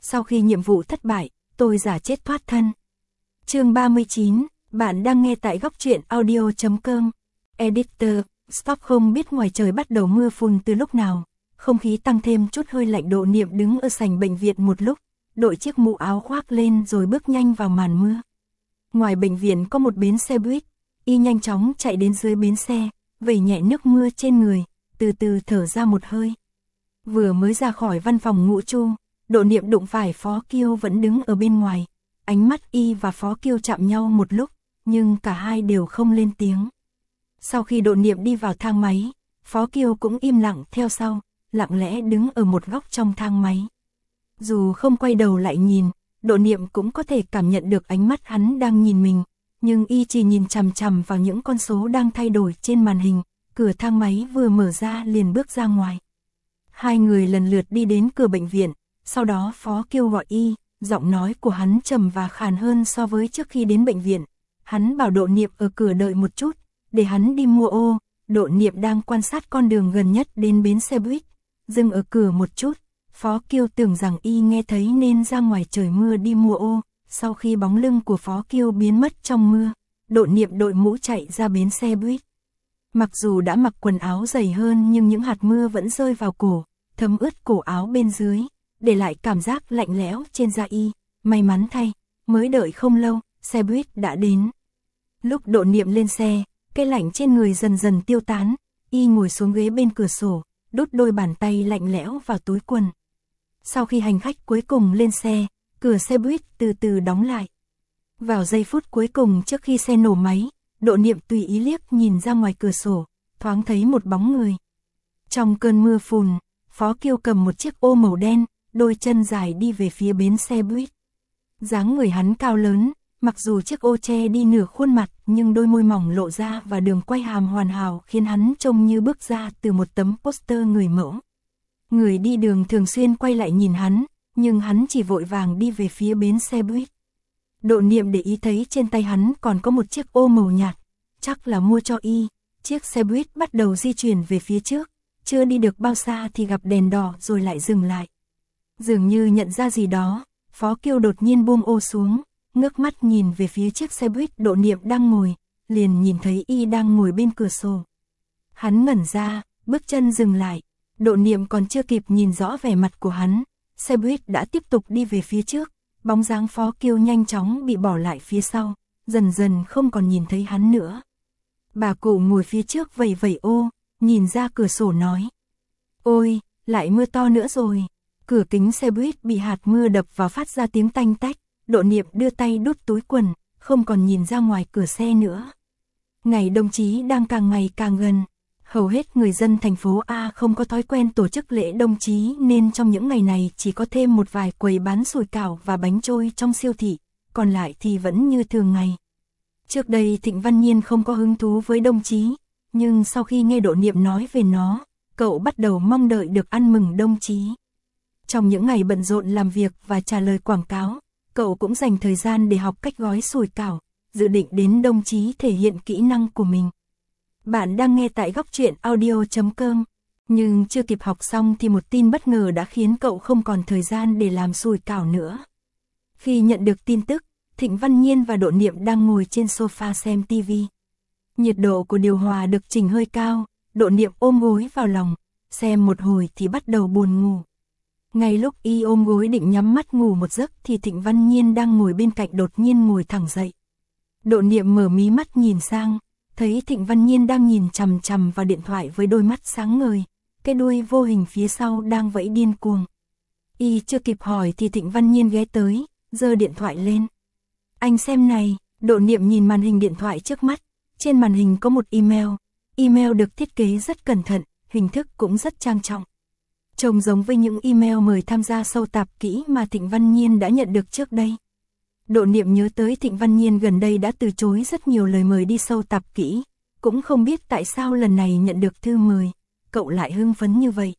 Sau khi nhiệm vụ thất bại, tôi giả chết thoát thân. Chương 39, bạn đang nghe tại góc truyện audio.com. Editor, Stop. Không biết ngoài trời bắt đầu mưa phùn từ lúc nào, không khí tăng thêm chút hơi lạnh. Độ Niệm đứng ở sảnh bệnh viện một lúc, đội chiếc mũ áo khoác lên rồi bước nhanh vào màn mưa. Ngoài bệnh viện có một bến xe buýt, y nhanh chóng chạy đến dưới bến xe, vẩy nhẹ nước mưa trên người, từ từ thở ra một hơi. Vừa mới ra khỏi văn phòng Ngũ Chu, Độ Niệm đụng phải Phó Kiêu vẫn đứng ở bên ngoài. Ánh mắt y và Phó Kiêu chạm nhau một lúc, nhưng cả hai đều không lên tiếng. Sau khi Độ Niệm đi vào thang máy, Phó Kiêu cũng im lặng theo sau, lặng lẽ đứng ở một góc trong thang máy. Dù không quay đầu lại nhìn, Độ Niệm cũng có thể cảm nhận được ánh mắt hắn đang nhìn mình, nhưng y chỉ nhìn chằm chằm vào những con số đang thay đổi trên màn hình. Cửa thang máy vừa mở ra liền bước ra ngoài. Hai người lần lượt đi đến cửa bệnh viện, sau đó Phó Kiêu gọi y, giọng nói của hắn trầm và khàn hơn so với trước khi đến bệnh viện. Hắn bảo Độ Niệm ở cửa đợi một chút, để hắn đi mua ô. Độ Niệm đang quan sát con đường gần nhất đến bến xe buýt, dừng ở cửa một chút. Phó Kiêu tưởng rằng y nghe thấy nên ra ngoài trời mưa đi mua ô. Sau khi bóng lưng của Phó Kiêu biến mất trong mưa, Độ Niệm đội mũ chạy ra bến xe buýt. Mặc dù đã mặc quần áo dày hơn nhưng những hạt mưa vẫn rơi vào cổ, thấm ướt cổ áo bên dưới, để lại cảm giác lạnh lẽo trên da y. May mắn thay, mới đợi không lâu, xe buýt đã đến. Lúc Độ Niệm lên xe, cái lạnh trên người dần dần tiêu tán, y ngồi xuống ghế bên cửa sổ, đút đôi bàn tay lạnh lẽo vào túi quần. Sau khi hành khách cuối cùng lên xe, cửa xe buýt từ từ đóng lại. Vào giây phút cuối cùng trước khi xe nổ máy, Độ Niệm tùy ý liếc nhìn ra ngoài cửa sổ, thoáng thấy một bóng người. Trong cơn mưa phùn, Phó Kiêu cầm một chiếc ô màu đen, đôi chân dài đi về phía bến xe buýt. Dáng người hắn cao lớn, mặc dù chiếc ô che đi nửa khuôn mặt nhưng đôi môi mỏng lộ ra và đường quay hàm hoàn hảo khiến hắn trông như bước ra từ một tấm poster người mẫu. Người đi đường thường xuyên quay lại nhìn hắn, nhưng hắn chỉ vội vàng đi về phía bến xe buýt. Độ Niệm để ý thấy trên tay hắn còn có một chiếc ô màu nhạt, chắc là mua cho y. Chiếc xe buýt bắt đầu di chuyển về phía trước, chưa đi được bao xa thì gặp đèn đỏ rồi lại dừng lại. Dường như nhận ra gì đó, Phó Kiêu đột nhiên buông ô xuống, ngước mắt nhìn về phía chiếc xe buýt Độ Niệm đang ngồi, liền nhìn thấy y đang ngồi bên cửa sổ. Hắn ngẩn ra, bước chân dừng lại. Độ Niệm còn chưa kịp nhìn rõ vẻ mặt của hắn, xe buýt đã tiếp tục đi về phía trước. Bóng dáng Phó Kiêu nhanh chóng bị bỏ lại phía sau, dần dần không còn nhìn thấy hắn nữa. Bà cụ ngồi phía trước vẩy vẩy ô, nhìn ra cửa sổ nói: "Ôi, lại mưa to nữa rồi." Cửa kính xe buýt bị hạt mưa đập vào phát ra tiếng tanh tách. Độ Niệm đưa tay đút túi quần, không còn nhìn ra ngoài cửa xe nữa. Ngày đồng chí đang càng ngày càng gần. Hầu hết người dân thành phố A không có thói quen tổ chức lễ đồng chí nên trong những ngày này chỉ có thêm một vài quầy bán sủi cảo và bánh trôi trong siêu thị, còn lại thì vẫn như thường ngày. Trước đây Thịnh Văn Nhiên không có hứng thú với đồng chí, nhưng sau khi nghe Độ Niệm nói về nó, cậu bắt đầu mong đợi được ăn mừng đồng chí. Trong những ngày bận rộn làm việc và trả lời quảng cáo, cậu cũng dành thời gian để học cách gói sủi cảo, dự định đến đồng chí thể hiện kỹ năng của mình. Bạn đang nghe tại góc truyện audio.com, nhưng chưa kịp học xong thì một tin bất ngờ đã khiến cậu không còn thời gian để làm sủi cảo nữa. Khi nhận được tin tức, Thịnh Văn Nhiên và Độ Niệm đang ngồi trên sofa xem TV. Nhiệt độ của điều hòa được chỉnh hơi cao, Độ Niệm ôm gối vào lòng, xem một hồi thì bắt đầu buồn ngủ. Ngay lúc y ôm gối định nhắm mắt ngủ một giấc thì Thịnh Văn Nhiên đang ngồi bên cạnh đột nhiên ngồi thẳng dậy. Độ Niệm mở mí mắt nhìn sang, thấy Thịnh Văn Nhiên đang nhìn chằm chằm vào điện thoại với đôi mắt sáng ngời, cái đuôi vô hình phía sau đang vẫy điên cuồng. Y chưa kịp hỏi thì Thịnh Văn Nhiên ghé tới, giơ điện thoại lên. "Anh xem này." Độ Niệm nhìn màn hình điện thoại trước mắt, trên màn hình có một email. Email được thiết kế rất cẩn thận, hình thức cũng rất trang trọng. Trông giống với những email mời tham gia sâu tạp kỹ mà Thịnh Văn Nhiên đã nhận được trước đây. Độ Niệm nhớ tới Thịnh Văn Nhiên gần đây đã từ chối rất nhiều lời mời đi sâu tạp kỹ, cũng không biết tại sao lần này nhận được thư mời, cậu lại hưng phấn như vậy.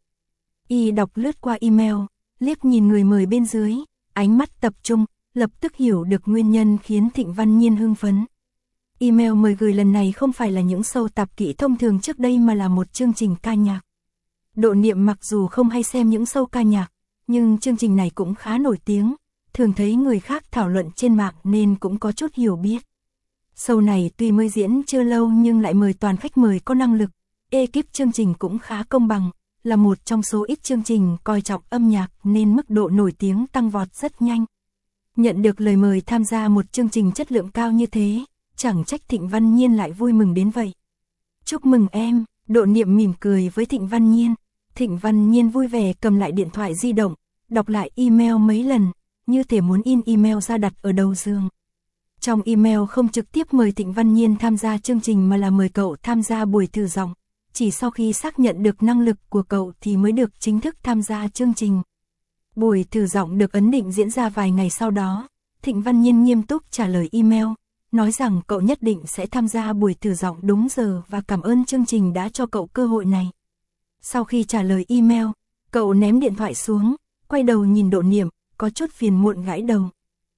Y đọc lướt qua email, liếc nhìn người mời bên dưới, ánh mắt tập trung, lập tức hiểu được nguyên nhân khiến Thịnh Văn Nhiên hưng phấn. Email mời gửi lần này không phải là những sâu tạp kỹ thông thường trước đây mà là một chương trình ca nhạc. Độ Niệm mặc dù không hay xem những show ca nhạc, nhưng chương trình này cũng khá nổi tiếng, thường thấy người khác thảo luận trên mạng nên cũng có chút hiểu biết. Show này tuy mới diễn chưa lâu nhưng lại mời toàn khách mời có năng lực, ekip chương trình cũng khá công bằng, là một trong số ít chương trình coi trọng âm nhạc nên mức độ nổi tiếng tăng vọt rất nhanh. Nhận được lời mời tham gia một chương trình chất lượng cao như thế, chẳng trách Thịnh Văn Nhiên lại vui mừng đến vậy. Chúc mừng em, Độ Niệm mỉm cười với Thịnh Văn Nhiên. Thịnh Văn Nhiên vui vẻ cầm lại điện thoại di động, đọc lại email mấy lần, như thể muốn in email ra đặt ở đầu giường. Trong email không trực tiếp mời Thịnh Văn Nhiên tham gia chương trình mà là mời cậu tham gia buổi thử giọng. Chỉ sau khi xác nhận được năng lực của cậu thì mới được chính thức tham gia chương trình. Buổi thử giọng được ấn định diễn ra vài ngày sau đó. Thịnh Văn Nhiên nghiêm túc trả lời email, nói rằng cậu nhất định sẽ tham gia buổi thử giọng đúng giờ và cảm ơn chương trình đã cho cậu cơ hội này. Sau khi trả lời email, cậu ném điện thoại xuống, quay đầu nhìn Độ Niệm, có chút phiền muộn gãi đầu.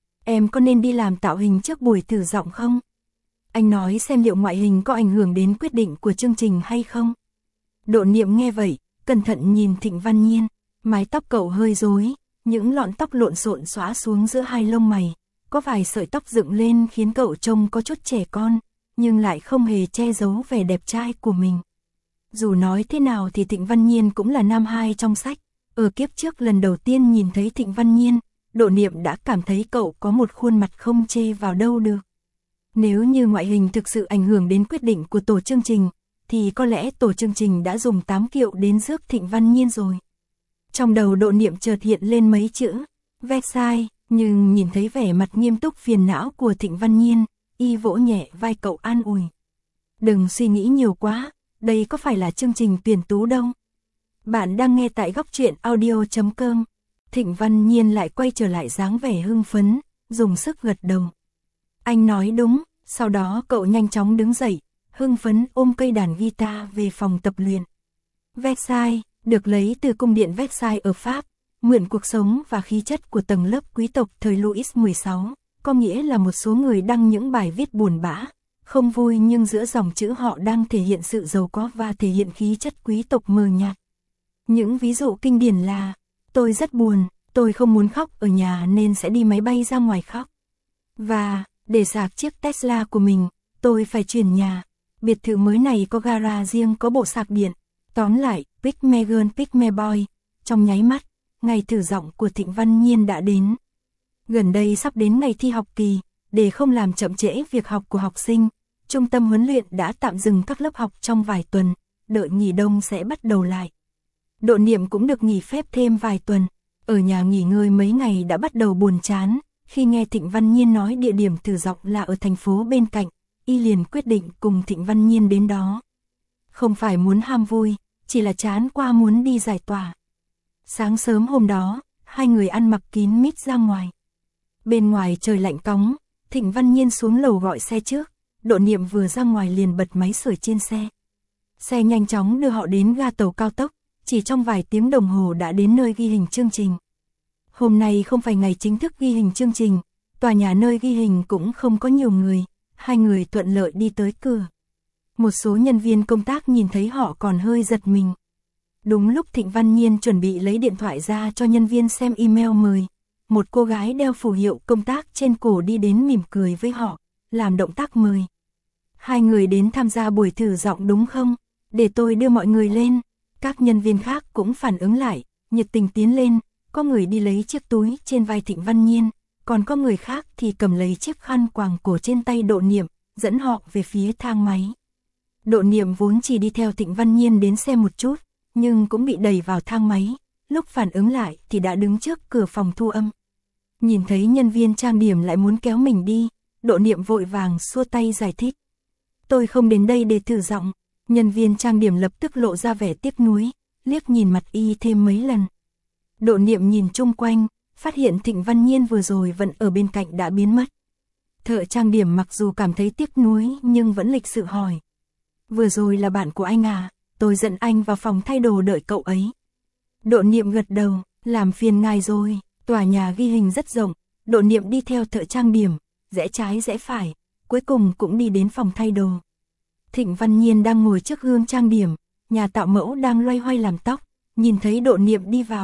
Em có nên đi làm tạo hình trước buổi thử giọng không? Anh nói xem liệu ngoại hình có ảnh hưởng đến quyết định của chương trình hay không? Độ Niệm nghe vậy, cẩn thận nhìn Thịnh Văn Nhiên, mái tóc cậu hơi rối, những lọn tóc lộn xộn xõa xuống giữa hai lông mày, có vài sợi tóc dựng lên khiến cậu trông có chút trẻ con, nhưng lại không hề che giấu vẻ đẹp trai của mình. Dù nói thế nào thì Thịnh Văn Nhiên cũng là nam hai trong sách, ở kiếp trước lần đầu tiên nhìn thấy Thịnh Văn Nhiên, Độ Niệm đã cảm thấy cậu có một khuôn mặt không chê vào đâu được. Nếu như ngoại hình thực sự ảnh hưởng đến quyết định của tổ chương trình, thì có lẽ tổ chương trình đã dùng 8 kiệu đến rước Thịnh Văn Nhiên rồi. Trong đầu Độ Niệm chợt hiện lên mấy chữ Versailles, nhưng nhìn thấy vẻ mặt nghiêm túc phiền não của Thịnh Văn Nhiên, y vỗ nhẹ vai cậu an ủi. Đừng suy nghĩ nhiều quá, đây có phải là chương trình tuyển tú đâu. Bạn đang nghe tại góc truyện audio.com. Thịnh Văn Nhiên lại quay trở lại dáng vẻ hưng phấn, dùng sức gật đầu. Anh nói đúng, sau đó cậu nhanh chóng đứng dậy, hưng phấn ôm cây đàn guitar về phòng tập luyện. Versailles, được lấy từ cung điện Versailles ở Pháp, mượn cuộc sống và khí chất của tầng lớp quý tộc thời Louis XVI, có nghĩa là một số người đăng những bài viết buồn bã, không vui nhưng giữa dòng chữ họ đang thể hiện sự giàu có và thể hiện khí chất quý tộc mờ nhạt. Những ví dụ kinh điển là, tôi rất buồn, tôi không muốn khóc ở nhà nên sẽ đi máy bay ra ngoài khóc. Và, để sạc chiếc Tesla của mình, tôi phải chuyển nhà. Biệt thự mới này có gara riêng có bộ sạc điện. Tóm lại, Pick Me Girl Pick Me Boy. Trong nháy mắt, ngày thử giọng của Thịnh Văn Nhiên đã đến. Gần đây sắp đến ngày thi học kỳ, để không làm chậm trễ việc học của học sinh, trung tâm huấn luyện đã tạm dừng các lớp học trong vài tuần, đợi nghỉ đông sẽ bắt đầu lại. Độ Niệm cũng được nghỉ phép thêm vài tuần, ở nhà nghỉ ngơi mấy ngày đã bắt đầu buồn chán, khi nghe Thịnh Văn Nhiên nói địa điểm thử giọng là ở thành phố bên cạnh, y liền quyết định cùng Thịnh Văn Nhiên đến đó. Không phải muốn ham vui, chỉ là chán qua muốn đi giải tỏa. Sáng sớm hôm đó, hai người ăn mặc kín mít ra ngoài. Bên ngoài trời lạnh cóng, Thịnh Văn Nhiên xuống lầu gọi xe trước, Độ Niệm vừa ra ngoài liền bật máy sưởi trên xe. Xe nhanh chóng đưa họ đến ga tàu cao tốc, chỉ trong vài tiếng đồng hồ đã đến nơi ghi hình chương trình. Hôm nay không phải ngày chính thức ghi hình chương trình, tòa nhà nơi ghi hình cũng không có nhiều người, hai người thuận lợi đi tới cửa. Một số nhân viên công tác nhìn thấy họ còn hơi giật mình. Đúng lúc Thịnh Văn Nhiên chuẩn bị lấy điện thoại ra cho nhân viên xem email mời, một cô gái đeo phù hiệu công tác trên cổ đi đến mỉm cười với họ, làm động tác mời. Hai người đến tham gia buổi thử giọng đúng không? Để tôi đưa mọi người lên. Các nhân viên khác cũng phản ứng lại, nhiệt tình tiến lên, có người đi lấy chiếc túi trên vai Thịnh Văn Nhiên, còn có người khác thì cầm lấy chiếc khăn quàng cổ trên tay Độ Niệm, dẫn họ về phía thang máy. Độ Niệm vốn chỉ đi theo Thịnh Văn Nhiên đến xem một chút, nhưng cũng bị đẩy vào thang máy, lúc phản ứng lại thì đã đứng trước cửa phòng thu âm. Nhìn thấy nhân viên trang điểm lại muốn kéo mình đi, Độ Niệm vội vàng xua tay giải thích. Tôi không đến đây để thử giọng. Nhân viên trang điểm lập tức lộ ra vẻ tiếc nuối, liếc nhìn mặt y thêm mấy lần. Độ Niệm nhìn chung quanh, phát hiện Thịnh Văn Nhiên vừa rồi vẫn ở bên cạnh đã biến mất. Thợ trang điểm mặc dù cảm thấy tiếc nuối nhưng vẫn lịch sự hỏi. Vừa rồi là bạn của anh à, tôi dẫn anh vào phòng thay đồ đợi cậu ấy. Độ Niệm gật đầu, làm phiền ngài rồi, tòa nhà ghi hình rất rộng, Độ Niệm đi theo thợ trang điểm, rẽ trái rẽ phải, cuối cùng cũng đi đến phòng thay đồ. Thịnh Văn Nhiên đang ngồi trước gương trang điểm, nhà tạo mẫu đang loay hoay làm tóc, nhìn thấy Độ Niệm đi vào,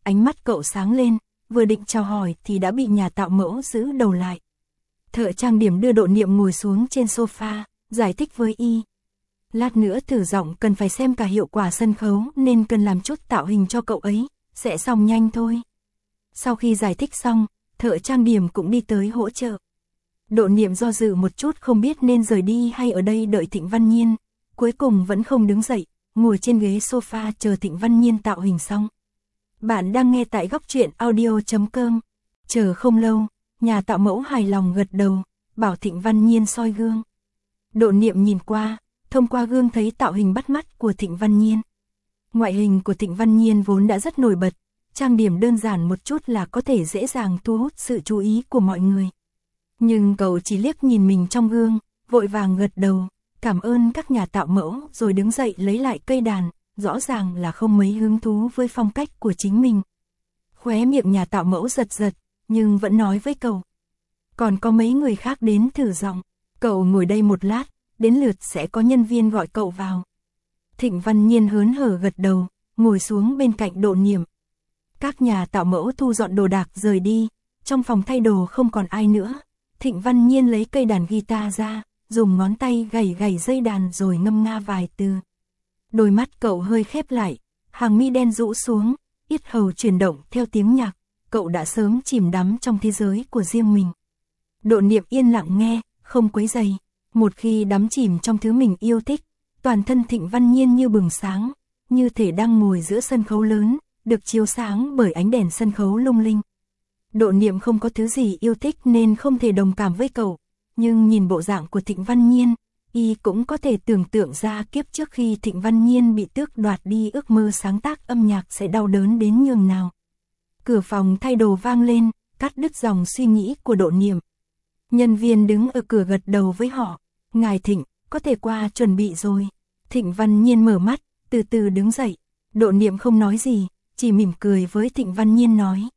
ánh mắt cậu sáng lên, vừa định chào hỏi thì đã bị nhà tạo mẫu giữ đầu lại. Thợ trang điểm đưa Độ Niệm ngồi xuống trên sofa, giải thích với y. Lát nữa thử giọng cần phải xem cả hiệu quả sân khấu nên cần làm chút tạo hình cho cậu ấy, sẽ xong nhanh thôi. Sau khi giải thích xong, thợ trang điểm cũng đi tới hỗ trợ. Độ Niệm do dự một chút không biết nên rời đi hay ở đây đợi Thịnh Văn Nhiên, cuối cùng vẫn không đứng dậy, ngồi trên ghế sofa chờ Thịnh Văn Nhiên tạo hình xong. Bạn đang nghe tại góc truyện audio.com. Chờ không lâu, nhà tạo mẫu hài lòng gật đầu, bảo Thịnh Văn Nhiên soi gương. Độ Niệm nhìn qua, thông qua gương thấy tạo hình bắt mắt của Thịnh Văn Nhiên. Ngoại hình của Thịnh Văn Nhiên vốn đã rất nổi bật, trang điểm đơn giản một chút là có thể dễ dàng thu hút sự chú ý của mọi người. Nhưng cậu chỉ liếc nhìn mình trong gương, vội vàng gật đầu, cảm ơn các nhà tạo mẫu rồi đứng dậy lấy lại cây đàn, rõ ràng là không mấy hứng thú với phong cách của chính mình. Khóe miệng nhà tạo mẫu giật giật, nhưng vẫn nói với cậu. Còn có mấy người khác đến thử giọng, cậu ngồi đây một lát, đến lượt sẽ có nhân viên gọi cậu vào. Thịnh Văn Nhiên hớn hở gật đầu, ngồi xuống bên cạnh Độ Niệm. Các nhà tạo mẫu thu dọn đồ đạc rời đi, trong phòng thay đồ không còn ai nữa. Thịnh Văn Nhiên lấy cây đàn guitar ra, dùng ngón tay gảy gảy dây đàn rồi ngâm nga vài từ. Đôi mắt cậu hơi khép lại, hàng mi đen rũ xuống, yết hầu chuyển động theo tiếng nhạc, cậu đã sớm chìm đắm trong thế giới của riêng mình. Độ Niệm yên lặng nghe, không quấy rầy. Một khi đắm chìm trong thứ mình yêu thích, toàn thân Thịnh Văn Nhiên như bừng sáng, như thể đang ngồi giữa sân khấu lớn, được chiếu sáng bởi ánh đèn sân khấu lung linh. Độ Niệm không có thứ gì yêu thích nên không thể đồng cảm với cậu, nhưng nhìn bộ dạng của Thịnh Văn Nhiên, y cũng có thể tưởng tượng ra kiếp trước khi Thịnh Văn Nhiên bị tước đoạt đi ước mơ sáng tác âm nhạc sẽ đau đớn đến nhường nào. Cửa phòng thay đồ vang lên, cắt đứt dòng suy nghĩ của Độ Niệm. Nhân viên đứng ở cửa gật đầu với họ, ngài Thịnh, có thể qua chuẩn bị rồi. Thịnh Văn Nhiên mở mắt, từ từ đứng dậy. Độ Niệm không nói gì, chỉ mỉm cười với Thịnh Văn Nhiên nói.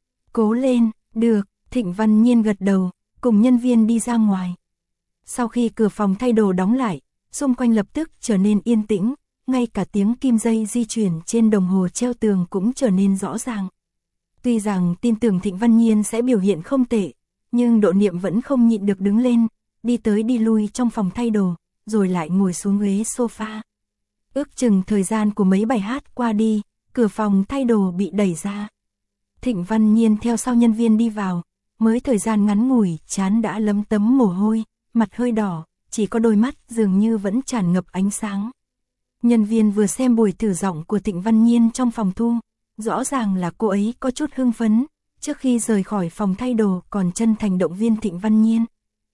Cố lên, được. Thịnh Văn Nhiên gật đầu, cùng nhân viên đi ra ngoài. Sau khi cửa phòng thay đồ đóng lại, xung quanh lập tức trở nên yên tĩnh, ngay cả tiếng kim dây di chuyển trên đồng hồ treo tường cũng trở nên rõ ràng. Tuy rằng tin tưởng Thịnh Văn Nhiên sẽ biểu hiện không tệ, nhưng Độ Niệm vẫn không nhịn được đứng lên, đi tới đi lui trong phòng thay đồ, rồi lại ngồi xuống ghế sofa. Ước chừng thời gian của mấy bài hát qua đi, cửa phòng thay đồ bị đẩy ra. Thịnh Văn Nhiên theo sau nhân viên đi vào, mới thời gian ngắn ngủi, trán đã lấm tấm mồ hôi, mặt hơi đỏ, chỉ có đôi mắt dường như vẫn tràn ngập ánh sáng. Nhân viên vừa xem buổi thử giọng của Thịnh Văn Nhiên trong phòng thu, rõ ràng là cô ấy có chút hưng phấn, trước khi rời khỏi phòng thay đồ còn chân thành động viên Thịnh Văn Nhiên.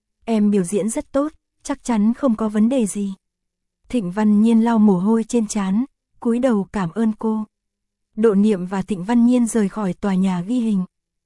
Em biểu diễn rất tốt, chắc chắn không có vấn đề gì. Thịnh Văn Nhiên lau mồ hôi trên trán, cúi đầu cảm ơn cô. Độ Niệm và Thịnh Văn Nhiên rời khỏi tòa nhà ghi hình.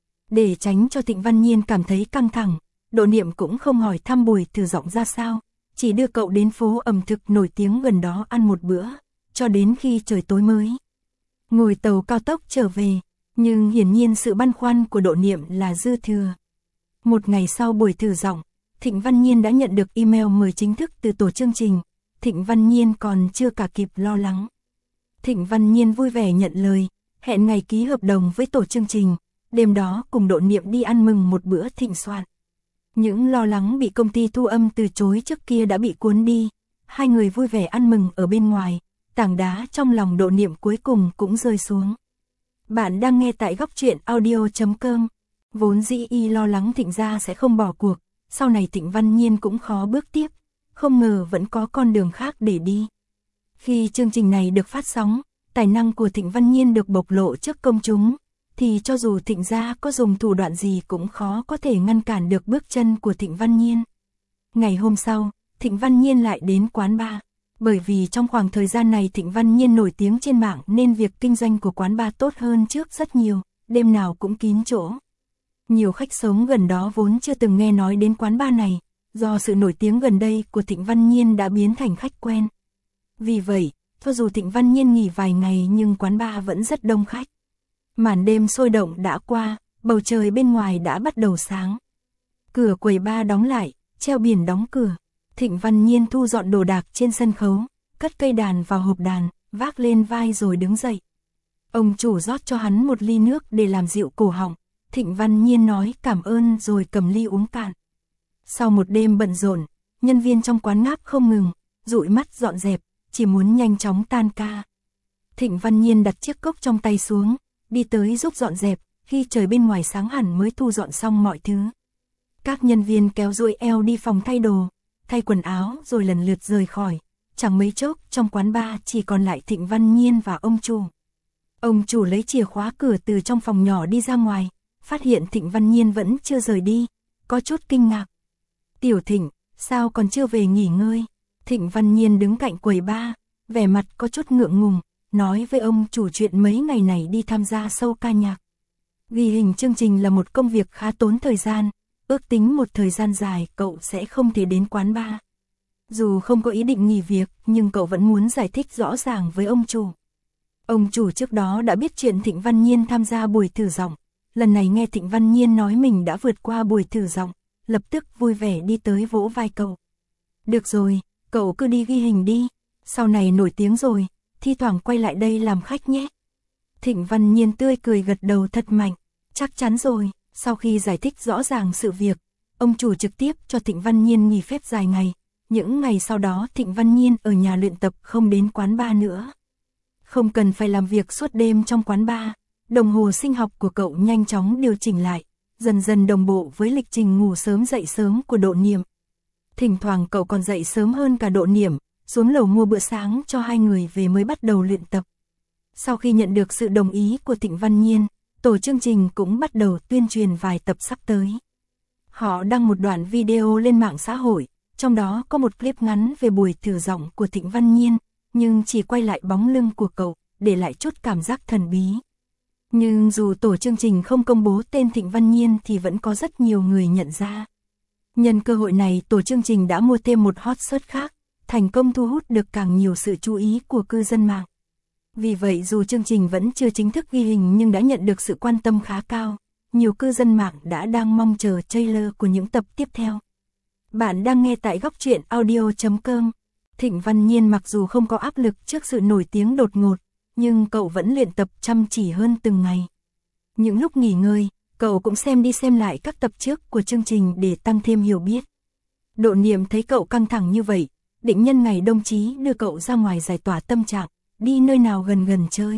Để tránh cho Thịnh Văn Nhiên cảm thấy căng thẳng, Độ Niệm cũng không hỏi thăm buổi thử giọng ra sao, chỉ đưa cậu đến phố ẩm thực nổi tiếng gần đó ăn một bữa, cho đến khi trời tối mới ngồi tàu cao tốc trở về, nhưng hiển nhiên sự băn khoăn của Độ Niệm là dư thừa. Một ngày sau buổi thử giọng, Thịnh Văn Nhiên đã nhận được email mời chính thức từ tổ chương trình, Thịnh Văn Nhiên còn chưa cả kịp lo lắng. Thịnh Văn Nhiên vui vẻ nhận lời, hẹn ngày ký hợp đồng với tổ chương trình, đêm đó cùng Độ Niệm đi ăn mừng một bữa thịnh soạn. Những lo lắng bị công ty thu âm từ chối trước kia đã bị cuốn đi, hai người vui vẻ ăn mừng ở bên ngoài, tảng đá trong lòng Độ Niệm cuối cùng cũng rơi xuống. Bạn đang nghe tại góc truyện audio.com. Vốn dĩ y lo lắng Thịnh gia sẽ không bỏ cuộc, sau này Thịnh Văn Nhiên cũng khó bước tiếp, không ngờ vẫn có con đường khác để đi. Khi chương trình này được phát sóng, tài năng của Thịnh Văn Nhiên được bộc lộ trước công chúng, thì cho dù Thịnh gia có dùng thủ đoạn gì cũng khó có thể ngăn cản được bước chân của Thịnh Văn Nhiên. Ngày hôm sau, Thịnh Văn Nhiên lại đến quán bar. Bởi vì trong khoảng thời gian này Thịnh Văn Nhiên nổi tiếng trên mạng nên việc kinh doanh của quán bar tốt hơn trước rất nhiều, đêm nào cũng kín chỗ. Nhiều khách sống gần đó vốn chưa từng nghe nói đến quán bar này, do sự nổi tiếng gần đây của Thịnh Văn Nhiên đã biến thành khách quen. Vì vậy, cho dù Thịnh Văn Nhiên nghỉ vài ngày nhưng quán bar vẫn rất đông khách. Màn đêm sôi động đã qua, bầu trời bên ngoài đã bắt đầu sáng. Cửa quầy bar đóng lại, treo biển đóng cửa. Thịnh Văn Nhiên thu dọn đồ đạc trên sân khấu, cất cây đàn vào hộp đàn, vác lên vai rồi đứng dậy. Ông chủ rót cho hắn một ly nước để làm dịu cổ họng. Thịnh Văn Nhiên nói cảm ơn rồi cầm ly uống cạn. Sau một đêm bận rộn, nhân viên trong quán ngáp không ngừng, dụi mắt dọn dẹp, chỉ muốn nhanh chóng tan ca. Thịnh Văn Nhiên đặt chiếc cốc trong tay xuống, đi tới giúp dọn dẹp, khi trời bên ngoài sáng hẳn mới thu dọn xong mọi thứ. Các nhân viên kéo duỗi eo đi phòng thay đồ, thay quần áo rồi lần lượt rời khỏi. Chẳng mấy chốc trong quán bar chỉ còn lại Thịnh Văn Nhiên và ông chủ. Ông chủ lấy chìa khóa cửa từ trong phòng nhỏ đi ra ngoài, phát hiện Thịnh Văn Nhiên vẫn chưa rời đi, có chút kinh ngạc. Tiểu Thịnh, sao còn chưa về nghỉ ngơi? Thịnh Văn Nhiên đứng cạnh quầy bar, vẻ mặt có chút ngượng ngùng, nói với ông chủ chuyện mấy ngày này đi tham gia show ca nhạc. Ghi hình chương trình là một công việc khá tốn thời gian, ước tính một thời gian dài cậu sẽ không thể đến quán bar. Dù không có ý định nghỉ việc, nhưng cậu vẫn muốn giải thích rõ ràng với ông chủ. Ông chủ trước đó đã biết chuyện Thịnh Văn Nhiên tham gia buổi thử giọng. Lần này nghe Thịnh Văn Nhiên nói mình đã vượt qua buổi thử giọng, lập tức vui vẻ đi tới vỗ vai cậu. Được rồi, cậu cứ đi ghi hình đi, sau này nổi tiếng rồi, thi thoảng quay lại đây làm khách nhé. Thịnh Văn Nhiên tươi cười gật đầu thật mạnh, chắc chắn rồi. Sau khi giải thích rõ ràng sự việc, ông chủ trực tiếp cho Thịnh Văn Nhiên nghỉ phép dài ngày. Những ngày sau đó Thịnh Văn Nhiên ở nhà luyện tập, không đến quán bar nữa. Không cần phải làm việc suốt đêm trong quán bar, đồng hồ sinh học của cậu nhanh chóng điều chỉnh lại, dần dần đồng bộ với lịch trình ngủ sớm dậy sớm của Độ Niệm. Thỉnh thoảng cậu còn dậy sớm hơn cả Độ Niệm, xuống lầu mua bữa sáng cho hai người về mới bắt đầu luyện tập. Sau khi nhận được sự đồng ý của Thịnh Văn Nhiên, tổ chương trình cũng bắt đầu tuyên truyền vài tập sắp tới. Họ đăng một đoạn video lên mạng xã hội, trong đó có một clip ngắn về buổi thử giọng của Thịnh Văn Nhiên, nhưng chỉ quay lại bóng lưng của cậu, để lại chút cảm giác thần bí. Nhưng dù tổ chương trình không công bố tên Thịnh Văn Nhiên thì vẫn có rất nhiều người nhận ra. Nhân cơ hội này tổ chương trình đã mua thêm một hot search khác, thành công thu hút được càng nhiều sự chú ý của cư dân mạng. Vì vậy dù chương trình vẫn chưa chính thức ghi hình nhưng đã nhận được sự quan tâm khá cao, nhiều cư dân mạng đã đang mong chờ trailer của những tập tiếp theo. Bạn đang nghe tại Góc Truyện Audio.com. Thịnh Văn Nhiên mặc dù không có áp lực trước sự nổi tiếng đột ngột, nhưng cậu vẫn luyện tập chăm chỉ hơn từng ngày. Những lúc nghỉ ngơi, cậu cũng xem đi xem lại các tập trước của chương trình để tăng thêm hiểu biết. Độ Niệm thấy cậu căng thẳng như vậy, định nhân ngày đồng chí đưa cậu ra ngoài giải tỏa tâm trạng, đi nơi nào gần gần chơi.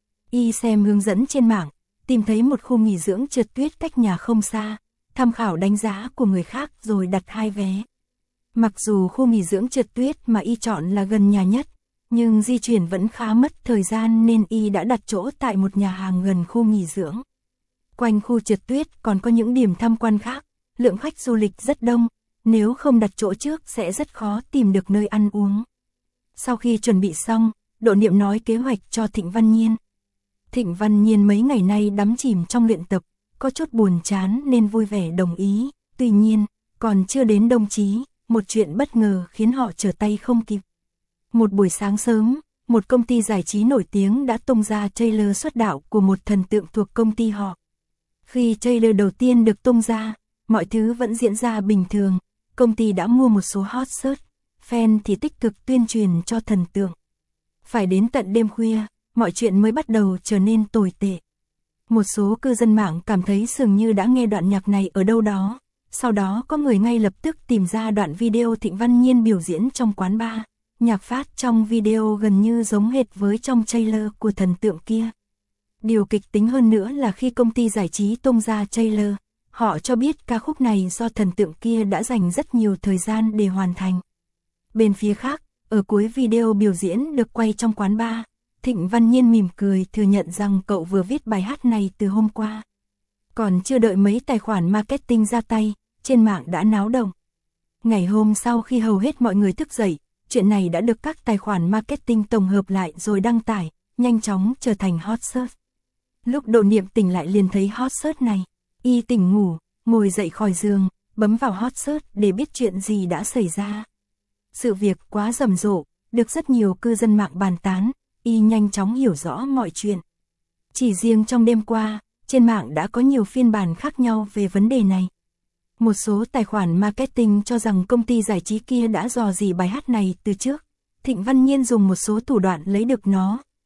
Y xem hướng dẫn trên mạng, tìm thấy một khu nghỉ dưỡng trượt tuyết cách nhà không xa, tham khảo đánh giá của người khác rồi đặt 2 vé. Mặc dù khu nghỉ dưỡng trượt tuyết mà Y chọn là gần nhà nhất, nhưng di chuyển vẫn khá mất thời gian nên Y đã đặt chỗ tại một nhà hàng gần khu nghỉ dưỡng. Quanh khu trượt tuyết còn có những điểm tham quan khác, lượng khách du lịch rất đông, nếu không đặt chỗ trước sẽ rất khó tìm được nơi ăn uống. Sau khi chuẩn bị xong, Độ Niệm nói kế hoạch cho Thịnh Văn Nhiên. Thịnh Văn Nhiên mấy ngày nay đắm chìm trong luyện tập, có chút buồn chán nên vui vẻ đồng ý. Tuy nhiên, còn chưa đến đồng chí, một chuyện bất ngờ khiến họ trở tay không kịp. Một buổi sáng sớm, một công ty giải trí nổi tiếng đã tung ra trailer xuất đạo của một thần tượng thuộc công ty họ. Khi trailer đầu tiên được tung ra, mọi thứ vẫn diễn ra bình thường, công ty đã mua một số hot search, fan thì tích cực tuyên truyền cho thần tượng. Phải đến tận đêm khuya, mọi chuyện mới bắt đầu trở nên tồi tệ. Một số cư dân mạng cảm thấy dường như đã nghe đoạn nhạc này ở đâu đó, sau đó có người ngay lập tức tìm ra đoạn video Thịnh Văn Nhiên biểu diễn trong quán bar. Nhạc phát trong video gần như giống hệt với trong trailer của thần tượng kia. Điều kịch tính hơn nữa là khi công ty giải trí tung ra trailer, họ cho biết ca khúc này do thần tượng kia đã dành rất nhiều thời gian để hoàn thành. Bên phía khác, ở cuối video biểu diễn được quay trong quán bar, Thịnh Văn Nhiên mỉm cười thừa nhận rằng cậu vừa viết bài hát này từ hôm qua. Còn chưa đợi mấy tài khoản marketing ra tay, trên mạng đã náo động. Ngày hôm sau khi hầu hết mọi người thức dậy, chuyện này đã được các tài khoản marketing tổng hợp lại rồi đăng tải, nhanh chóng trở thành hot search. Lúc Độ Niệm tỉnh lại liền thấy hot search này, Y tỉnh ngủ, ngồi dậy khỏi giường, bấm vào hot search để biết chuyện gì đã xảy ra. Sự việc quá rầm rộ, được rất nhiều cư dân mạng bàn tán, Y nhanh chóng hiểu rõ mọi chuyện. Chỉ riêng trong đêm qua, trên mạng đã có nhiều phiên bản khác nhau về vấn đề này. Một số tài khoản marketing cho rằng công ty giải trí kia đã dò dỉ bài hát này từ trước. Thịnh Văn Nhiên dùng một số thủ đoạn lấy được nó,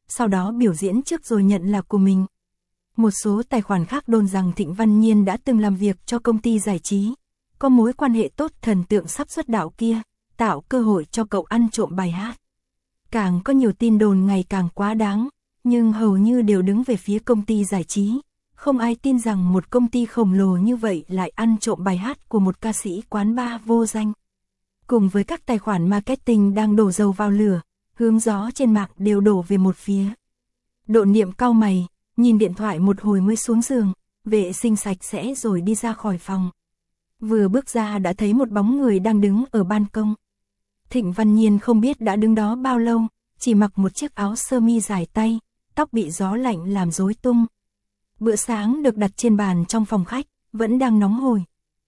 sau đó biểu diễn trước rồi nhận là của mình. Một số tài khoản khác đồn rằng Thịnh Văn Nhiên đã từng làm việc cho công ty giải trí, có mối quan hệ tốt thần tượng sắp xuất đạo kia, tạo cơ hội cho cậu ăn trộm bài hát. Càng có nhiều tin đồn ngày càng quá đáng, nhưng hầu như đều đứng về phía công ty giải trí. Không ai tin rằng một công ty khổng lồ như vậy lại ăn trộm bài hát của một ca sĩ quán bar vô danh. Cùng với các tài khoản marketing đang đổ dầu vào lửa, hướng gió trên mạng đều đổ về một phía. Độn Niệm cau mày, nhìn điện thoại một hồi mới xuống giường, vệ sinh sạch sẽ rồi đi ra khỏi phòng. Vừa bước ra đã thấy một bóng người đang đứng ở ban công. Thịnh Văn Nhiên không biết đã đứng đó bao lâu, chỉ mặc một chiếc áo sơ mi dài tay, tóc bị gió lạnh làm rối tung. Bữa sáng được đặt trên bàn trong phòng khách, vẫn đang nóng hổi.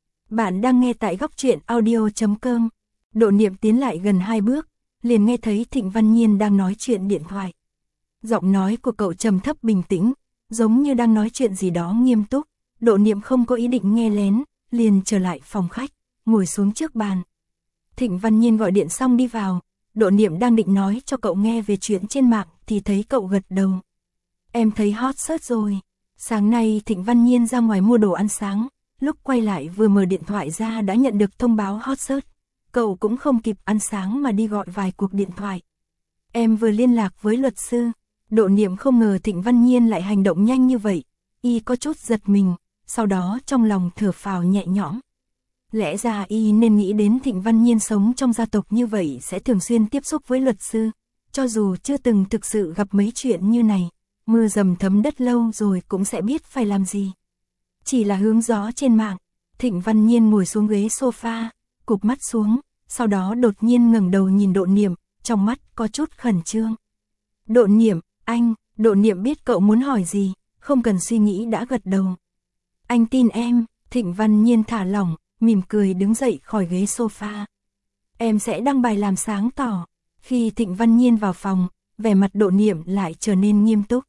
Bạn đang nghe tại Góc Truyện Audio.com. Độn Niệm tiến lại gần 2 bước, liền nghe thấy Thịnh Văn Nhiên đang nói chuyện điện thoại. Giọng nói của cậu trầm thấp bình tĩnh, giống như đang nói chuyện gì đó nghiêm túc. Độn Niệm không có ý định nghe lén, liền trở lại phòng khách, ngồi xuống trước bàn. Thịnh Văn Nhiên gọi điện xong đi vào, Độn Niệm đang định nói cho cậu nghe về chuyện trên mạng thì thấy cậu gật đầu. Em thấy hot search rồi. Sáng nay Thịnh Văn Nhiên ra ngoài mua đồ ăn sáng, lúc quay lại vừa mở điện thoại ra đã nhận được thông báo hot search. Cậu cũng không kịp ăn sáng mà đi gọi vài cuộc điện thoại. Em vừa liên lạc với luật sư. Độn Niệm không ngờ Thịnh Văn Nhiên lại hành động nhanh như vậy. Y có chút giật mình, sau đó trong lòng thở phào nhẹ nhõm. Lẽ ra y nên nghĩ đến Thịnh Văn Nhiên sống trong gia tộc như vậy sẽ thường xuyên tiếp xúc với luật sư. Cho dù chưa từng thực sự gặp mấy chuyện như này, mưa dầm thấm đất lâu rồi cũng sẽ biết phải làm gì. Chỉ là hướng gió trên mạng. Thịnh Văn Nhiên ngồi xuống ghế sofa, cụp mắt xuống, sau đó đột nhiên ngẩng đầu nhìn Độn Niệm, trong mắt có chút khẩn trương. Độn Niệm, anh. Độn Niệm biết cậu muốn hỏi gì, không cần suy nghĩ đã gật đầu. Anh tin em. Thịnh Văn Nhiên thả lỏng, mỉm cười đứng dậy khỏi ghế sofa. Em sẽ đăng bài làm sáng tỏ. Khi Thịnh Văn Nhiên vào phòng, vẻ mặt Độn Niệm lại trở nên nghiêm túc.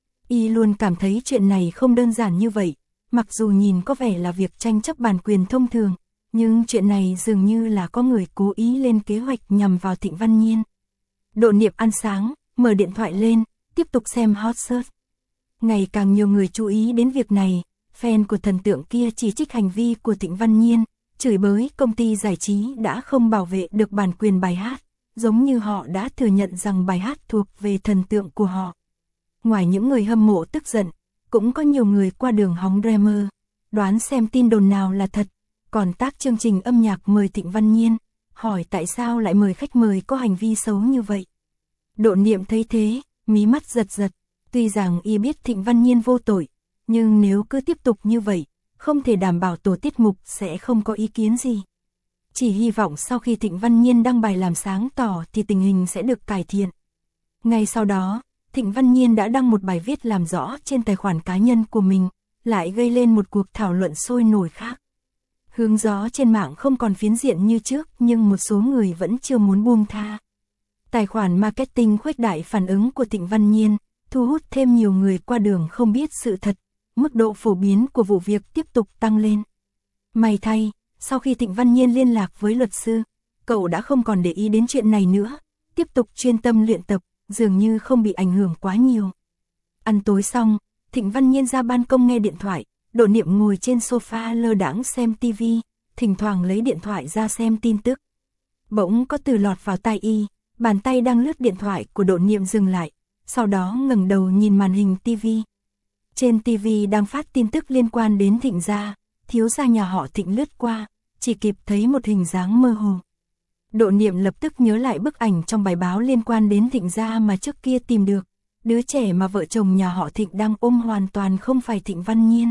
Y luôn cảm thấy chuyện này không đơn giản như vậy, mặc dù nhìn có vẻ là việc tranh chấp bản quyền thông thường, nhưng chuyện này dường như là có người cố ý lên kế hoạch nhằm vào Thịnh Văn Nhiên. Độn Niệm ăn sáng, mở điện thoại lên, tiếp tục xem hot search. Ngày càng nhiều người chú ý đến việc này, fan của thần tượng kia chỉ trích hành vi của Thịnh Văn Nhiên, chửi bới công ty giải trí đã không bảo vệ được bản quyền bài hát, giống như họ đã thừa nhận rằng bài hát thuộc về thần tượng của họ. Ngoài những người hâm mộ tức giận, cũng có nhiều người qua đường hóng drama, đoán xem tin đồn nào là thật, còn tác chương trình âm nhạc mời Thịnh Văn Nhiên, hỏi tại sao lại mời khách mời có hành vi xấu như vậy. Độn Niệm thấy thế, mí mắt giật giật, tuy rằng y biết Thịnh Văn Nhiên vô tội, nhưng nếu cứ tiếp tục như vậy, không thể đảm bảo tổ tiết mục sẽ không có ý kiến gì. Chỉ hy vọng sau khi Thịnh Văn Nhiên đăng bài làm sáng tỏ thì tình hình sẽ được cải thiện. Ngay sau đó, Thịnh Văn Nhiên đã đăng một bài viết làm rõ trên tài khoản cá nhân của mình, lại gây lên một cuộc thảo luận sôi nổi khác. Hướng gió trên mạng không còn phiến diện như trước nhưng một số người vẫn chưa muốn buông tha. Tài khoản marketing khuếch đại phản ứng của Thịnh Văn Nhiên, thu hút thêm nhiều người qua đường không biết sự thật, mức độ phổ biến của vụ việc tiếp tục tăng lên. May thay, sau khi Thịnh Văn Nhiên liên lạc với luật sư, cậu đã không còn để ý đến chuyện này nữa, tiếp tục chuyên tâm luyện tập, dường như không bị ảnh hưởng quá nhiều. Ăn tối xong, Thịnh Văn Nhiên ra ban công nghe điện thoại, Độn Niệm ngồi trên sofa lơ đãng xem TV, thỉnh thoảng lấy điện thoại ra xem tin tức. Bỗng có từ lọt vào tai y, bàn tay đang lướt điện thoại của Độn Niệm dừng lại, sau đó ngẩng đầu nhìn màn hình TV. Trên TV đang phát tin tức liên quan đến Thịnh gia, thiếu gia nhà họ Thịnh lướt qua, chỉ kịp thấy một hình dáng mơ hồ. Độn Niệm lập tức nhớ lại bức ảnh trong bài báo liên quan đến Thịnh gia mà trước kia tìm được. Đứa trẻ mà vợ chồng nhà họ Thịnh đang ôm hoàn toàn không phải Thịnh Văn Nhiên.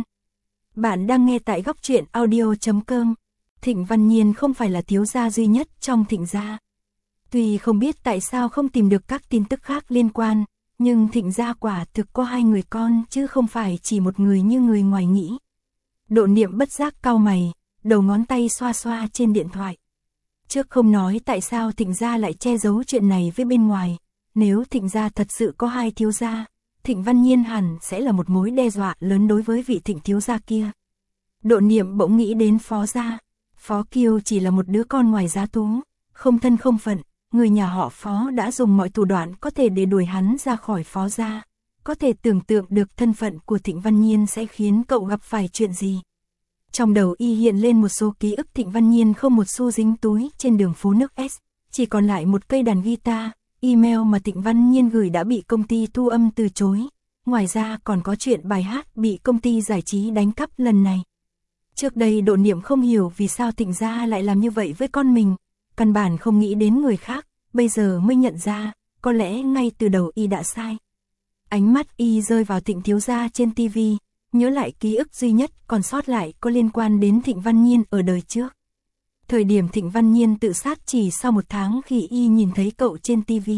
Bạn đang nghe tại Góc Truyện Audio.com. Thịnh Văn Nhiên không phải là thiếu gia duy nhất trong Thịnh gia. Tuy không biết tại sao không tìm được các tin tức khác liên quan, nhưng Thịnh gia quả thực có 2 người con chứ không phải chỉ một người như người ngoài nghĩ. Độn Niệm bất giác cau mày, đầu ngón tay xoa xoa trên điện thoại. Trước không nói tại sao Thịnh gia lại che giấu chuyện này với bên ngoài, nếu Thịnh gia thật sự có 2 thiếu gia, Thịnh Văn Nhiên hẳn sẽ là một mối đe dọa lớn đối với vị Thịnh thiếu gia kia. Độn Niệm bỗng nghĩ đến Phó gia. Phó Kiêu chỉ là một đứa con ngoài giá thú, không thân không phận, người nhà họ Phó đã dùng mọi thủ đoạn có thể để đuổi hắn ra khỏi Phó gia. Có thể tưởng tượng được thân phận của Thịnh Văn Nhiên sẽ khiến cậu gặp phải chuyện gì. Trong đầu y hiện lên một số ký ức Thịnh Văn Nhiên không một xu dính túi trên đường phố nước S, chỉ còn lại một cây đàn guitar, email mà Thịnh Văn Nhiên gửi đã bị công ty thu âm từ chối. Ngoài ra còn có chuyện bài hát bị công ty giải trí đánh cắp lần này. Trước đây Độ Niệm không hiểu vì sao Thịnh gia lại làm như vậy với con mình, căn bản không nghĩ đến người khác, bây giờ mới nhận ra, có lẽ ngay từ đầu y đã sai. Ánh mắt y rơi vào Thịnh thiếu gia trên TV, nhớ lại ký ức duy nhất còn sót lại có liên quan đến Thịnh Văn Nhiên ở đời trước. Thời điểm Thịnh Văn Nhiên tự sát chỉ sau 1 tháng khi y nhìn thấy cậu trên TV.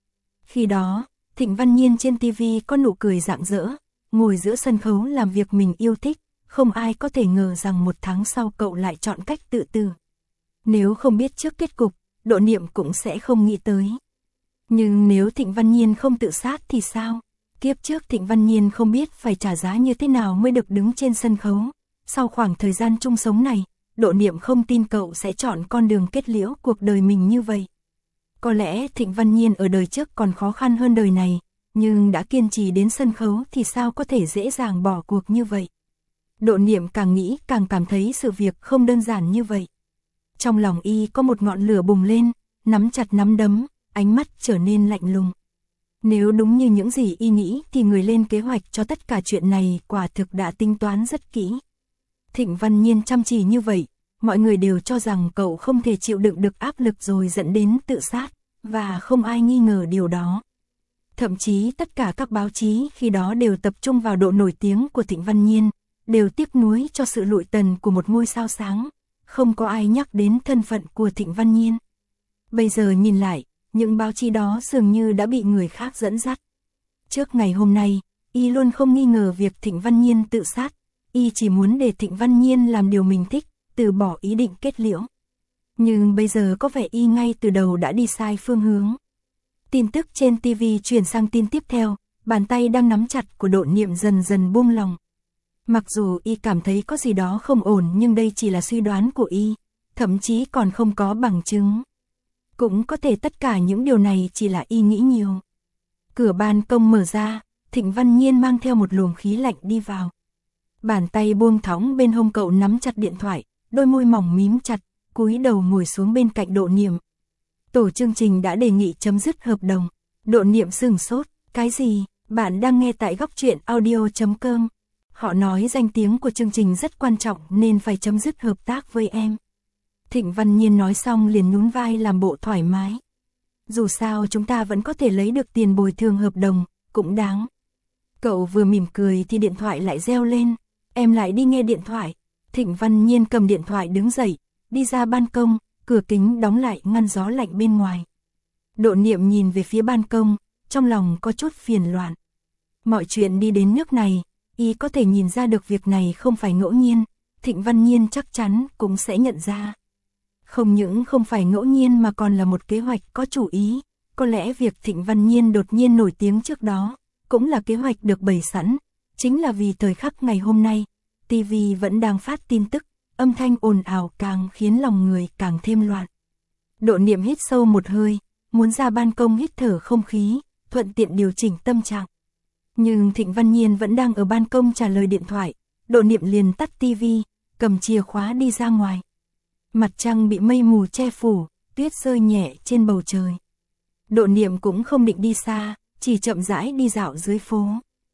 Khi đó, Thịnh Văn Nhiên trên TV có nụ cười rạng rỡ, ngồi giữa sân khấu làm việc mình yêu thích, không ai có thể ngờ rằng 1 tháng sau cậu lại chọn cách tự tử. Nếu không biết trước kết cục, Độ Niệm cũng sẽ không nghĩ tới. Nhưng nếu Thịnh Văn Nhiên không tự sát thì sao? Kiếp trước Thịnh Văn Nhiên không biết phải trả giá như thế nào mới được đứng trên sân khấu. Sau khoảng thời gian chung sống này, Độ Niệm không tin cậu sẽ chọn con đường kết liễu cuộc đời mình như vậy. Có lẽ Thịnh Văn Nhiên ở đời trước còn khó khăn hơn đời này, nhưng đã kiên trì đến sân khấu thì sao có thể dễ dàng bỏ cuộc như vậy. Độ Niệm càng nghĩ càng cảm thấy sự việc không đơn giản như vậy. Trong lòng y có một ngọn lửa bùng lên, nắm chặt nắm đấm, ánh mắt trở nên lạnh lùng. Nếu đúng như những gì y nghĩ thì người lên kế hoạch cho tất cả chuyện này quả thực đã tính toán rất kỹ. Thịnh Văn Nhiên chăm chỉ như vậy, mọi người đều cho rằng cậu không thể chịu đựng được áp lực rồi dẫn đến tự sát, và không ai nghi ngờ điều đó. Thậm chí tất cả các báo chí khi đó đều tập trung vào độ nổi tiếng của Thịnh Văn Nhiên, đều tiếc nuối cho sự lụi tần của một ngôi sao sáng, không có ai nhắc đến thân phận của Thịnh Văn Nhiên. Bây giờ nhìn lại, những báo chí đó dường như đã bị người khác dẫn dắt. Trước ngày hôm nay, y luôn không nghi ngờ việc Thịnh Văn Nhiên tự sát, y chỉ muốn để Thịnh Văn Nhiên làm điều mình thích, từ bỏ ý định kết liễu. Nhưng bây giờ có vẻ y ngay từ đầu đã đi sai phương hướng. Tin tức trên TV chuyển sang tin tiếp theo, bàn tay đang nắm chặt của Độ Niệm dần dần buông lòng. Mặc dù y cảm thấy có gì đó không ổn nhưng đây chỉ là suy đoán của y, thậm chí còn không có bằng chứng. Cũng có thể tất cả những điều này chỉ là y nghĩ nhiều. Cửa ban công mở ra, Thịnh Văn Nhiên mang theo một luồng khí lạnh đi vào. Bàn tay buông thõng bên hông cậu nắm chặt điện thoại, đôi môi mỏng mím chặt, cúi đầu ngồi xuống bên cạnh Độ Niệm. Tổ chương trình đã đề nghị chấm dứt hợp đồng. Độ Niệm sửng sốt, cái gì? Bạn đang nghe tại góc truyện audio.com. Họ nói danh tiếng của chương trình rất quan trọng nên phải chấm dứt hợp tác với em. Thịnh Văn Nhiên nói xong liền nhún vai làm bộ thoải mái. Dù sao chúng ta vẫn có thể lấy được tiền bồi thường hợp đồng, cũng đáng. Cậu vừa mỉm cười thì điện thoại lại reo lên. Em lại đi nghe điện thoại. Thịnh Văn Nhiên cầm điện thoại đứng dậy, đi ra ban công, cửa kính đóng lại ngăn gió lạnh bên ngoài. Độ Niệm nhìn về phía ban công, trong lòng có chút phiền loạn. Mọi chuyện đi đến nước này, y có thể nhìn ra được việc này không phải ngẫu nhiên, Thịnh Văn Nhiên chắc chắn cũng sẽ nhận ra. Không những không phải ngẫu nhiên mà còn là một kế hoạch có chủ ý, có lẽ việc Thịnh Văn Nhiên đột nhiên nổi tiếng trước đó, cũng là kế hoạch được bày sẵn, chính là vì thời khắc ngày hôm nay, TV vẫn đang phát tin tức, âm thanh ồn ào càng khiến lòng người càng thêm loạn. Độ Niệm hít sâu một hơi, muốn ra ban công hít thở không khí, thuận tiện điều chỉnh tâm trạng. Nhưng Thịnh Văn Nhiên vẫn đang ở ban công trả lời điện thoại, Độ Niệm liền tắt TV, cầm chìa khóa đi ra ngoài. Mặt trăng bị mây mù che phủ, tuyết rơi nhẹ trên bầu trời. Độ Niệm cũng không định đi xa, chỉ chậm rãi đi dạo dưới phố.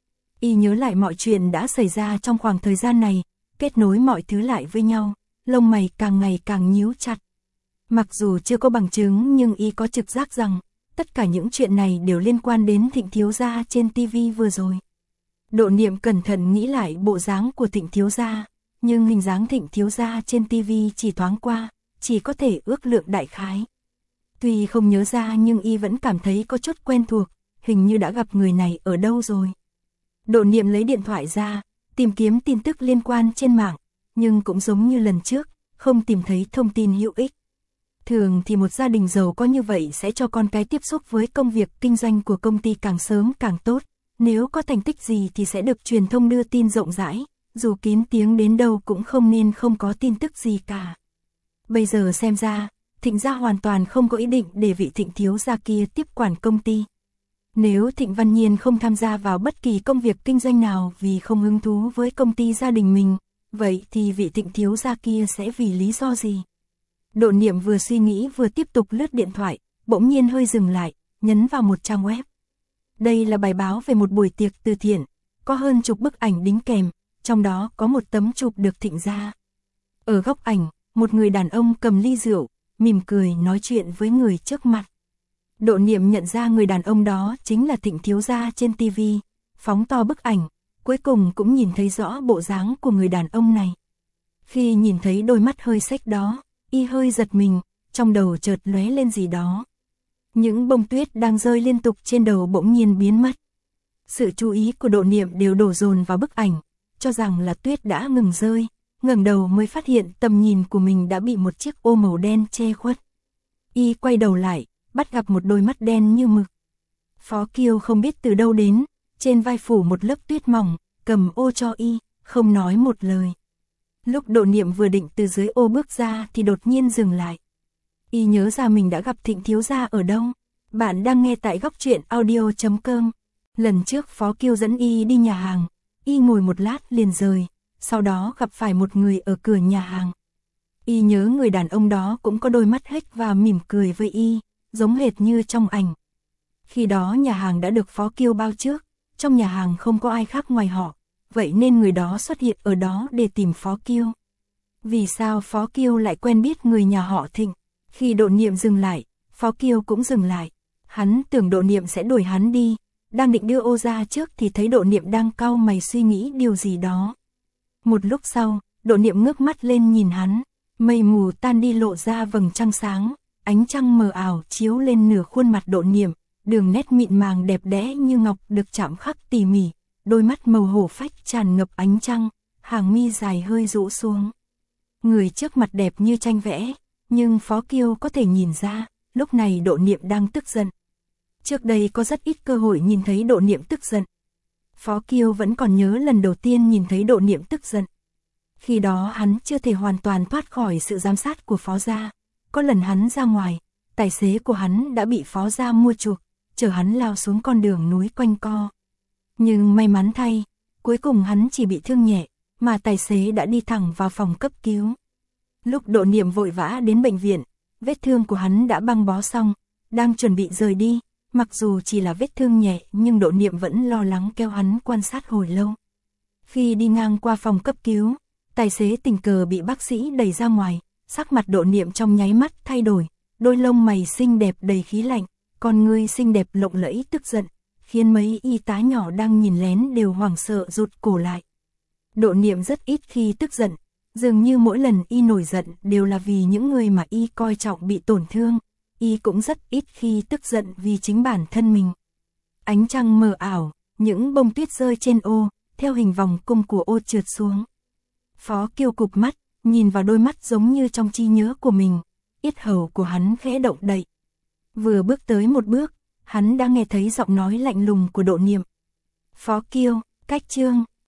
Y nhớ lại mọi chuyện đã xảy ra trong khoảng thời gian này, kết nối mọi thứ lại với nhau, lông mày càng ngày càng nhíu chặt. Mặc dù chưa có bằng chứng nhưng y có trực giác rằng, tất cả những chuyện này đều liên quan đến Thịnh thiếu gia trên TV vừa rồi. Độ Niệm cẩn thận nghĩ lại bộ dáng của Thịnh thiếu gia, nhưng hình dáng Thịnh thiếu gia trên TV chỉ thoáng qua, chỉ có thể ước lượng đại khái. Tuy không nhớ ra nhưng y vẫn cảm thấy có chút quen thuộc, hình như đã gặp người này ở đâu rồi. Độ Niệm lấy điện thoại ra, tìm kiếm tin tức liên quan trên mạng, nhưng cũng giống như lần trước, không tìm thấy thông tin hữu ích. Thường thì một gia đình giàu có như vậy sẽ cho con cái tiếp xúc với công việc kinh doanh của công ty càng sớm càng tốt, nếu có thành tích gì thì sẽ được truyền thông đưa tin rộng rãi, dù kín tiếng đến đâu cũng không nên không có tin tức gì cả. Bây giờ xem ra, Thịnh gia hoàn toàn không có ý định để vị Thịnh thiếu gia kia tiếp quản công ty. Nếu Thịnh Văn Nhiên không tham gia vào bất kỳ công việc kinh doanh nào vì không hứng thú với công ty gia đình mình, vậy thì vị Thịnh thiếu gia kia sẽ vì lý do gì? Độ Niệm vừa suy nghĩ vừa tiếp tục lướt điện thoại, bỗng nhiên hơi dừng lại, nhấn vào một trang web. Đây là bài báo về một buổi tiệc từ thiện, có hơn chục bức ảnh đính kèm, trong đó có một tấm chụp được Thịnh gia. Ở góc ảnh, một người đàn ông cầm ly rượu, mỉm cười nói chuyện với người trước mặt. Độ Niệm nhận ra người đàn ông đó chính là Thịnh thiếu gia trên TV, phóng to bức ảnh, cuối cùng cũng nhìn thấy rõ bộ dáng của người đàn ông này. Khi nhìn thấy đôi mắt hơi xếch đó, y hơi giật mình, trong đầu chợt lóe lên gì đó. Những bông tuyết đang rơi liên tục trên đầu bỗng nhiên biến mất. Sự chú ý của Độ Niệm đều đổ dồn vào bức ảnh, cho rằng là tuyết đã ngừng rơi, ngẩng đầu mới phát hiện tầm nhìn của mình đã bị một chiếc ô màu đen che khuất. Y quay đầu lại, bắt gặp một đôi mắt đen như mực. Phó Kiêu không biết từ đâu đến, trên vai phủ một lớp tuyết mỏng, cầm ô cho y, không nói một lời. Lúc Độ Niệm vừa định từ dưới ô bước ra thì đột nhiên dừng lại. Y nhớ ra mình đã gặp Thịnh thiếu gia ở đâu. Bạn đang nghe tại góc truyện audio.com. Lần trước Phó Kiêu dẫn y đi nhà hàng, y ngồi một lát liền rời, sau đó gặp phải một người ở cửa nhà hàng. Y nhớ người đàn ông đó cũng có đôi mắt hếch và mỉm cười với y, giống hệt như trong ảnh. Khi đó nhà hàng đã được Phó Kiêu bao trước, trong nhà hàng không có ai khác ngoài họ, vậy nên người đó xuất hiện ở đó để tìm Phó Kiêu. Vì sao Phó Kiêu lại quen biết người nhà họ Thịnh? Khi Độ Niệm dừng lại, Phó Kiêu cũng dừng lại. Hắn tưởng Độ Niệm sẽ đuổi hắn đi, đang định đưa ô ra trước thì thấy Độ Niệm đang cau mày suy nghĩ điều gì đó. Một lúc sau, Độ Niệm ngước mắt lên nhìn hắn, mây mù tan đi lộ ra vầng trăng sáng, ánh trăng mờ ảo chiếu lên nửa khuôn mặt Độ Niệm, đường nét mịn màng đẹp đẽ như ngọc được chạm khắc tỉ mỉ, đôi mắt màu hổ phách tràn ngập ánh trăng, hàng mi dài hơi rũ xuống. Người trước mặt đẹp như tranh vẽ, nhưng Phó Kiêu có thể nhìn ra, lúc này Độ Niệm đang tức giận. Trước đây có rất ít cơ hội nhìn thấy Độ Niệm tức giận. Phó Kiêu vẫn còn nhớ lần đầu tiên nhìn thấy Độ Niệm tức giận. Khi đó hắn chưa thể hoàn toàn thoát khỏi sự giám sát của Phó gia. Có lần hắn ra ngoài, tài xế của hắn đã bị Phó gia mua chuộc, chở hắn lao xuống con đường núi quanh co. Nhưng may mắn thay, cuối cùng hắn chỉ bị thương nhẹ, mà tài xế đã đi thẳng vào phòng cấp cứu. Lúc Độ Niệm vội vã đến bệnh viện, vết thương của hắn đã băng bó xong, đang chuẩn bị rời đi, mặc dù chỉ là vết thương nhẹ nhưng Độ Niệm vẫn lo lắng kéo hắn quan sát hồi lâu. Khi đi ngang qua phòng cấp cứu, tài xế tình cờ bị bác sĩ đẩy ra ngoài, sắc mặt Độ Niệm trong nháy mắt thay đổi, đôi lông mày xinh đẹp đầy khí lạnh, con ngươi xinh đẹp lộng lẫy tức giận, khiến mấy y tá nhỏ đang nhìn lén đều hoảng sợ rụt cổ lại. Độ Niệm rất ít khi tức giận, dường như mỗi lần y nổi giận đều là vì những người mà y coi trọng bị tổn thương, y cũng rất ít khi tức giận vì chính bản thân mình. Ánh trăng mờ ảo, những bông tuyết rơi trên ô, theo hình vòng cung của ô trượt xuống. Phó Kiêu cụp mắt, nhìn vào đôi mắt giống như trong trí nhớ của mình, yết hầu của hắn khẽ động đậy. Vừa bước tới một bước, hắn đã nghe thấy giọng nói lạnh lùng của Độ Niệm. Phó Kiêu, cách chương.